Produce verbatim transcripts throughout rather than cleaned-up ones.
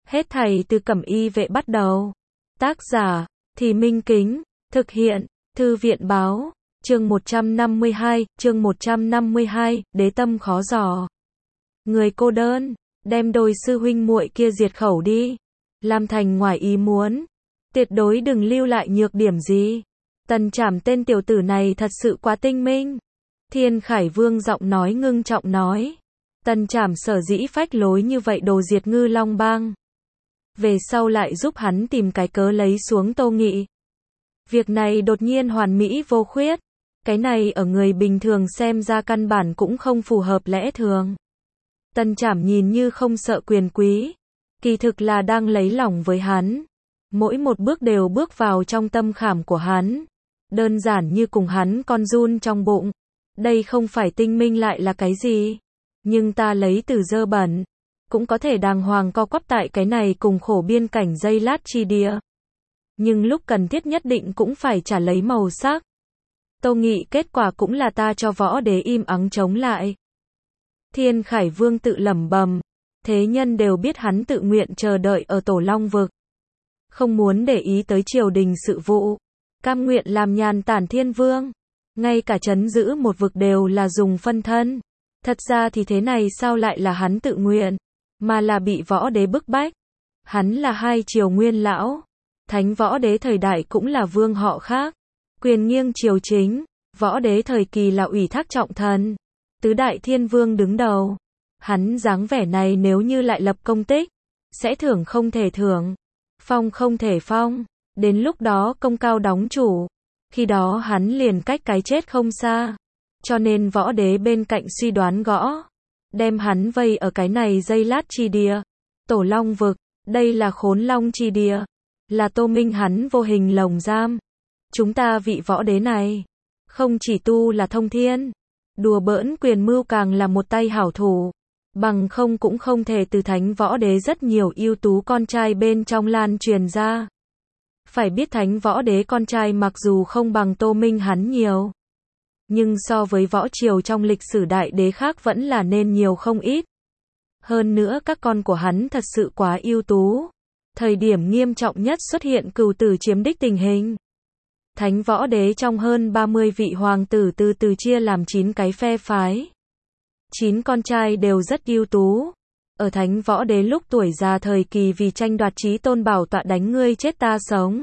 Hết thảy từ Cẩm Y Vệ bắt đầu. Tác giả, Thì Minh Kính, thực hiện, Thư viện báo, chương một trăm năm mươi hai, chương một trăm năm mươi hai, đế tâm khó dò. Người cô đơn, đem đôi sư huynh muội kia diệt khẩu đi. Làm thành ngoài ý muốn. Tuyệt đối đừng lưu lại nhược điểm gì. Tần Trảm tên tiểu tử này thật sự quá tinh minh. Thiên Khải Vương giọng nói ngưng trọng nói. Tần Trảm sở dĩ phách lối như vậy đồ diệt Ngư Long Bang. Về sau lại giúp hắn tìm cái cớ lấy xuống Tô Nghị. Việc này đột nhiên hoàn mỹ vô khuyết. Cái này ở người bình thường xem ra căn bản cũng không phù hợp lẽ thường. Tần Trảm nhìn như không sợ quyền quý. Kỳ thực là đang lấy lòng với hắn. Mỗi một bước đều bước vào trong tâm khảm của hắn. Đơn giản như cùng hắn con run trong bụng. Đây không phải tinh minh lại là cái gì. Nhưng ta lấy từ dơ bẩn. Cũng có thể đàng hoàng co quắp tại cái này cùng khổ biên cảnh dây lát chi địa. Nhưng lúc cần thiết nhất định cũng phải trả lấy màu sắc. Tô Nghị kết quả cũng là ta cho võ đế im ắng chống lại. Thiên Khải Vương tự lẩm bẩm. Thế nhân đều biết hắn tự nguyện chờ đợi ở Tổ Long Vực. Không muốn để ý tới triều đình sự vụ. Cam nguyện làm nhàn tản thiên vương. Ngay cả trấn giữ một vực đều là dùng phân thân. Thật ra thì thế này sao lại là hắn tự nguyện, mà là bị võ đế bức bách. Hắn là hai triều nguyên lão. Thánh võ đế thời đại cũng là vương họ khác. Quyền nghiêng triều chính. Võ đế thời kỳ là ủy thác trọng thần. Tứ đại thiên vương đứng đầu. Hắn dáng vẻ này nếu như lại lập công tích, sẽ thưởng không thể thưởng, phong không thể phong. Đến lúc đó công cao đóng chủ. Khi đó hắn liền cách cái chết không xa. Cho nên võ đế bên cạnh suy đoán gõ. Đem hắn vây ở cái này dây lát chi địa. Tổ Long Vực. Đây là khốn long chi địa. Là Tô Minh hắn vô hình lồng giam. Chúng ta vị võ đế này. Không chỉ tu là thông thiên. Đùa bỡn quyền mưu càng là một tay hảo thủ. Bằng không cũng không thể từ thánh võ đế rất nhiều ưu tú con trai bên trong lan truyền ra. Phải biết thánh võ đế con trai mặc dù không bằng Tô Minh hắn nhiều. Nhưng so với võ triều trong lịch sử đại đế khác vẫn là nên nhiều không ít. Hơn nữa các con của hắn thật sự quá ưu tú. Thời điểm nghiêm trọng nhất xuất hiện cừu tử chiếm đích tình hình. Thánh võ đế trong hơn ba mươi vị hoàng tử từ từ chia làm chín cái phe phái. chín con trai đều rất ưu tú. Ở thánh võ đế lúc tuổi già thời kỳ vì tranh đoạt chí tôn bảo tọa đánh ngươi chết ta sống.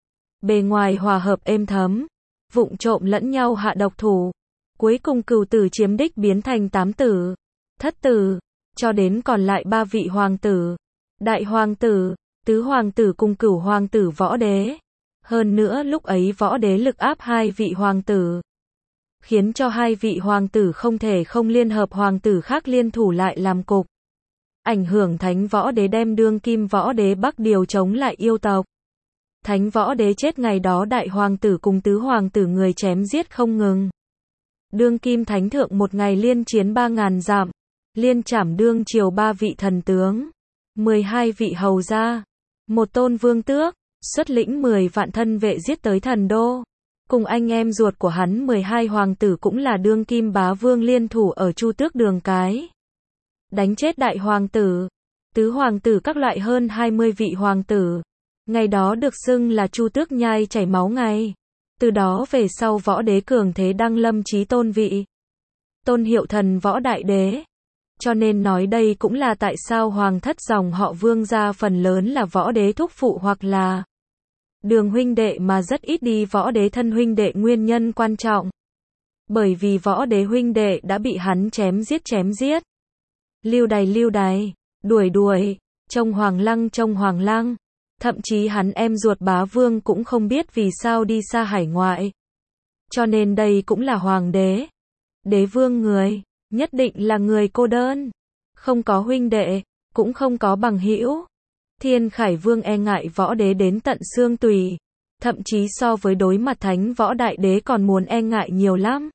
Bề ngoài hòa hợp êm thấm. Vụng trộm lẫn nhau hạ độc thủ. Cuối cùng cừu tử chiếm đích biến thành tám tử. Thất tử. Cho đến còn lại ba vị hoàng tử. Đại hoàng tử. Tứ hoàng tử cùng cửu hoàng tử võ đế. Hơn nữa lúc ấy võ đế lực áp hai vị hoàng tử. Khiến cho hai vị hoàng tử không thể không liên hợp hoàng tử khác liên thủ lại làm cục. Ảnh hưởng thánh võ đế đem đương kim võ đế Bắc điều chống lại yêu tộc. Thánh võ đế chết ngày đó đại hoàng tử cùng tứ hoàng tử người chém giết không ngừng. Đương kim thánh thượng một ngày liên chiến ba ngàn dặm. Liên trảm đương triều ba vị thần tướng. mười hai vị hầu gia. Một tôn vương tước. Xuất lĩnh mười vạn thân vệ giết tới thần đô. Cùng anh em ruột của hắn mười hai hoàng tử cũng là đương kim bá vương liên thủ ở Chu Tước Đường cái. Đánh chết đại hoàng tử, tứ hoàng tử các loại hơn hai mươi vị hoàng tử. Ngày đó được xưng là Chu Tước nhai chảy máu ngày. Từ đó về sau võ đế cường thế đăng lâm chí tôn vị. Tôn hiệu thần võ đại đế. Cho nên nói đây cũng là tại sao hoàng thất dòng họ vương gia phần lớn là võ đế thúc phụ hoặc là đường huynh đệ mà rất ít đi võ đế thân huynh đệ nguyên nhân quan trọng. Bởi vì võ đế huynh đệ đã bị hắn chém giết chém giết. Lưu đày lưu đày, đuổi đuổi, trông hoàng lăng trông hoàng lăng. Thậm chí hắn em ruột bá vương cũng không biết vì sao đi xa hải ngoại. Cho nên đây cũng là hoàng đế. Đế vương người, nhất định là người cô đơn. Không có huynh đệ, cũng không có bằng hữu. Thiên Khải Vương e ngại võ đế đến tận xương tùy. Thậm chí so với đối mặt thánh võ đại đế còn muốn e ngại nhiều lắm.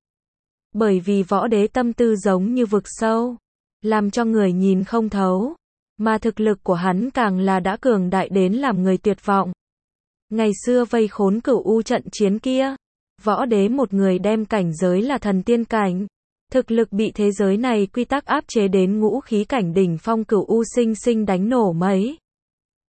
Bởi vì võ đế tâm tư giống như vực sâu. Làm cho người nhìn không thấu. Mà thực lực của hắn càng là đã cường đại đến làm người tuyệt vọng. Ngày xưa vây khốn Cửu U trận chiến kia. Võ đế một người đem cảnh giới là thần tiên cảnh. Thực lực bị thế giới này quy tắc áp chế đến ngũ khí cảnh đỉnh phong Cửu U sinh sinh đánh nổ mấy.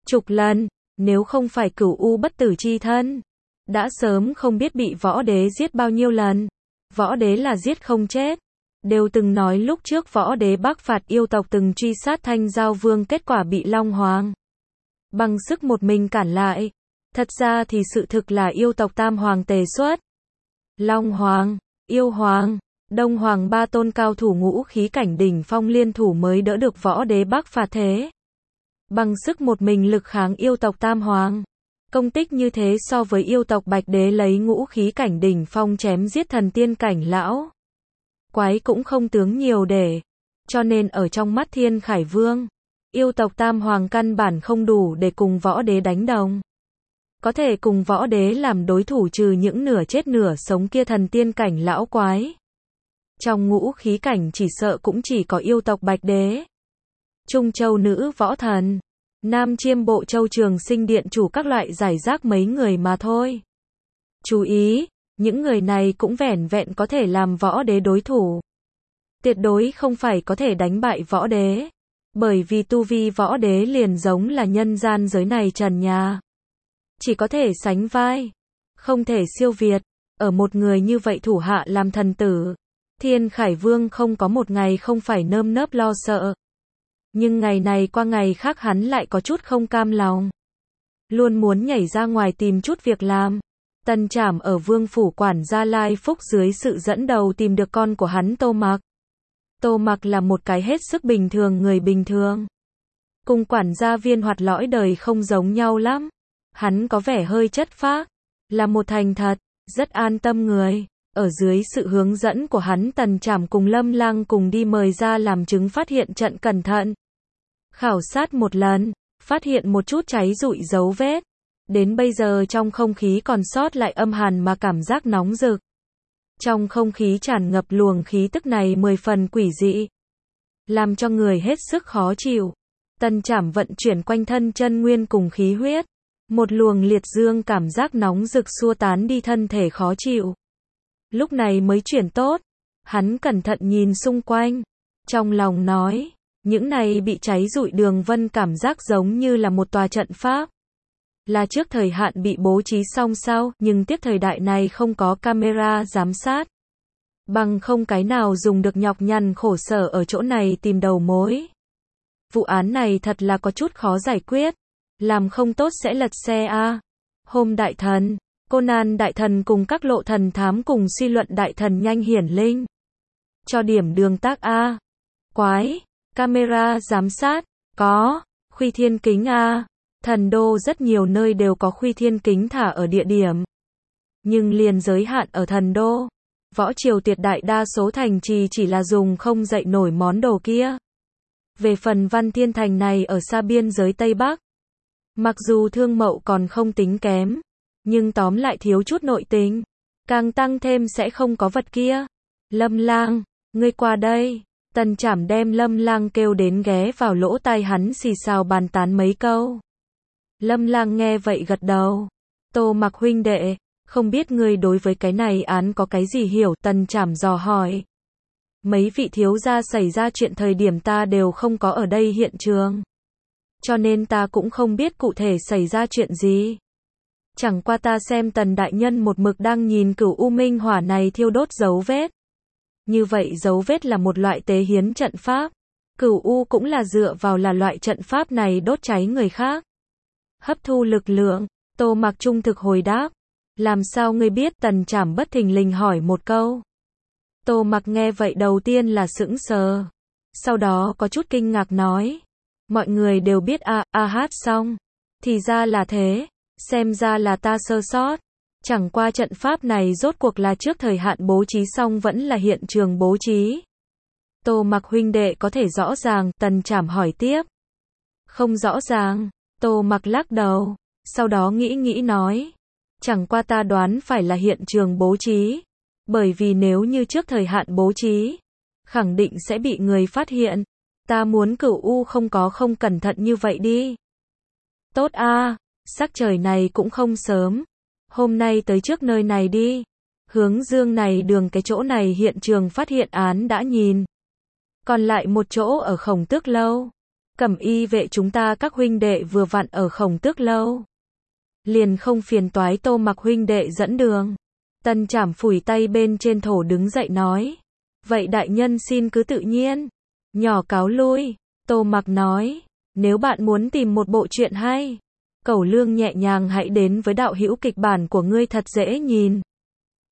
chục lần, nếu không phải Cửu U bất tử chi thân, đã sớm không biết bị võ đế giết bao nhiêu lần. Võ đế là giết không chết. Đều từng nói lúc trước võ đế bắc phạt yêu tộc từng truy sát Thanh Giao Vương, kết quả bị Long Hoàng bằng sức một mình cản lại. Thật ra thì sự thực là yêu tộc tam hoàng tề xuất. Long Hoàng, Yêu Hoàng, Đông Hoàng ba tôn cao thủ ngũ khí cảnh đỉnh phong liên thủ mới đỡ được võ đế bắc phạt thế. Bằng sức một mình lực kháng yêu tộc tam hoàng. Công tích như thế so với yêu tộc bạch đế lấy ngũ khí cảnh đỉnh phong chém giết thần tiên cảnh lão quái cũng không tướng nhiều để. Cho nên ở trong mắt Thiên Khải Vương, yêu tộc tam hoàng căn bản không đủ để cùng võ đế đánh đồng. Có thể cùng võ đế làm đối thủ trừ những nửa chết nửa sống kia thần tiên cảnh lão quái. Trong ngũ khí cảnh chỉ sợ cũng chỉ có yêu tộc bạch đế, Trung Châu nữ võ thần, Nam Chiêm Bộ Châu Trường Sinh Điện chủ các loại giải rác mấy người mà thôi. Chú ý, những người này cũng vẻn vẹn có thể làm võ đế đối thủ. Tuyệt đối không phải có thể đánh bại võ đế. Bởi vì tu vi võ đế liền giống là nhân gian giới này trần nhà. Chỉ có thể sánh vai, không thể siêu việt. Ở một người như vậy thủ hạ làm thần tử, Thiên Khải Vương không có một ngày không phải nơm nớp lo sợ. Nhưng ngày này qua ngày khác hắn lại có chút không cam lòng. Luôn muốn nhảy ra ngoài tìm chút việc làm. Tần Trảm ở Vương phủ quản gia Lai Phúc dưới sự dẫn đầu tìm được con của hắn Tô Mặc. Tô Mặc là một cái hết sức bình thường người bình thường. Cùng quản gia Viên Hoạt lõi đời không giống nhau lắm. Hắn có vẻ hơi chất phác, là một thành thật, rất an tâm người. Ở dưới sự hướng dẫn của hắn, Tần Trảm cùng Lâm Lang cùng đi mời ra làm chứng, phát hiện trận cẩn thận. Khảo sát một lần, phát hiện một chút cháy rụi dấu vết. Đến bây giờ trong không khí còn sót lại âm hàn mà cảm giác nóng rực. Trong không khí tràn ngập luồng khí tức này mười phần quỷ dị, làm cho người hết sức khó chịu. Tần Trảm vận chuyển quanh thân chân nguyên cùng khí huyết. Một luồng liệt dương cảm giác nóng rực xua tán đi thân thể khó chịu. Lúc này mới chuyển tốt. Hắn cẩn thận nhìn xung quanh. Trong lòng nói, những này bị cháy rụi đường vân cảm giác giống như là một tòa trận pháp. Là trước thời hạn bị bố trí xong sao, nhưng tiếp thời đại này không có camera giám sát. Bằng không cái nào dùng được nhọc nhằn khổ sở ở chỗ này tìm đầu mối. Vụ án này thật là có chút khó giải quyết. Làm không tốt sẽ lật xe a. Hôm đại thần, Conan đại thần cùng các lộ thần thám cùng suy luận đại thần nhanh hiển linh. Cho điểm đường tác a. Quái, camera giám sát, có, khuy thiên kính a. Thần đô rất nhiều nơi đều có khuy thiên kính thả ở địa điểm. Nhưng liền giới hạn ở thần đô. Võ triều tuyệt đại đa số thành trì chỉ là dùng không dậy nổi món đồ kia. Về phần Văn Thiên Thành này ở xa biên giới Tây Bắc, mặc dù thương mậu còn không tính kém, nhưng tóm lại thiếu chút nội tình, càng tăng thêm sẽ không có vật kia. Lâm Lang, ngươi qua đây. Tần Trảm đem Lâm Lang kêu đến ghé vào lỗ tai hắn xì xào bàn tán mấy câu. Lâm Lang nghe vậy gật đầu. Tô Mặc huynh đệ, không biết ngươi đối với cái này án có cái gì hiểu? Tần Trảm dò hỏi. Mấy vị thiếu gia xảy ra chuyện thời điểm ta đều không có ở đây hiện trường, cho nên ta cũng không biết cụ thể xảy ra chuyện gì. Chẳng qua ta xem Tần đại nhân một mực đang nhìn Cửu U Minh Hỏa này thiêu đốt dấu vết. Như vậy dấu vết là một loại tế hiến trận pháp. Cửu U cũng là dựa vào là loại trận pháp này đốt cháy người khác, hấp thu lực lượng. Tô Mặc trung thực hồi đáp. Làm sao ngươi biết? Tần Trảm bất thình lình hỏi một câu. Tô Mặc nghe vậy đầu tiên là sững sờ, sau đó có chút kinh ngạc nói. Mọi người đều biết a, a hát xong. Thì ra là thế, xem ra là ta sơ sót. Chẳng qua trận pháp này rốt cuộc là trước thời hạn bố trí xong vẫn là hiện trường bố trí? Tô Mặc huynh đệ có thể rõ ràng? Tần Trảm hỏi tiếp. Không rõ ràng. Tô Mặc lắc đầu, sau đó nghĩ nghĩ nói. Chẳng qua ta đoán phải là hiện trường bố trí. Bởi vì nếu như trước thời hạn bố trí, khẳng định sẽ bị người phát hiện. Ta muốn Cửu U không có không cẩn thận như vậy đi. Tốt a, sắc trời này cũng không sớm. Hôm nay tới trước nơi này đi. Hướng dương này đường cái chỗ này hiện trường phát hiện án đã nhìn. Còn lại một chỗ ở Khổng Tước lâu. Cẩm y vệ chúng ta các huynh đệ vừa vặn ở Khổng Tước lâu. Liền không phiền toái Tô Mặc huynh đệ dẫn đường. Tân Trảm phủi tay bên trên thổ đứng dậy nói. Vậy đại nhân xin cứ tự nhiên. Nhỏ cáo lui. Tô Mặc nói. Nếu bạn muốn tìm một bộ truyện hay, Cẩu Lương nhẹ nhàng hãy đến với đạo hữu kịch bản của ngươi thật dễ nhìn.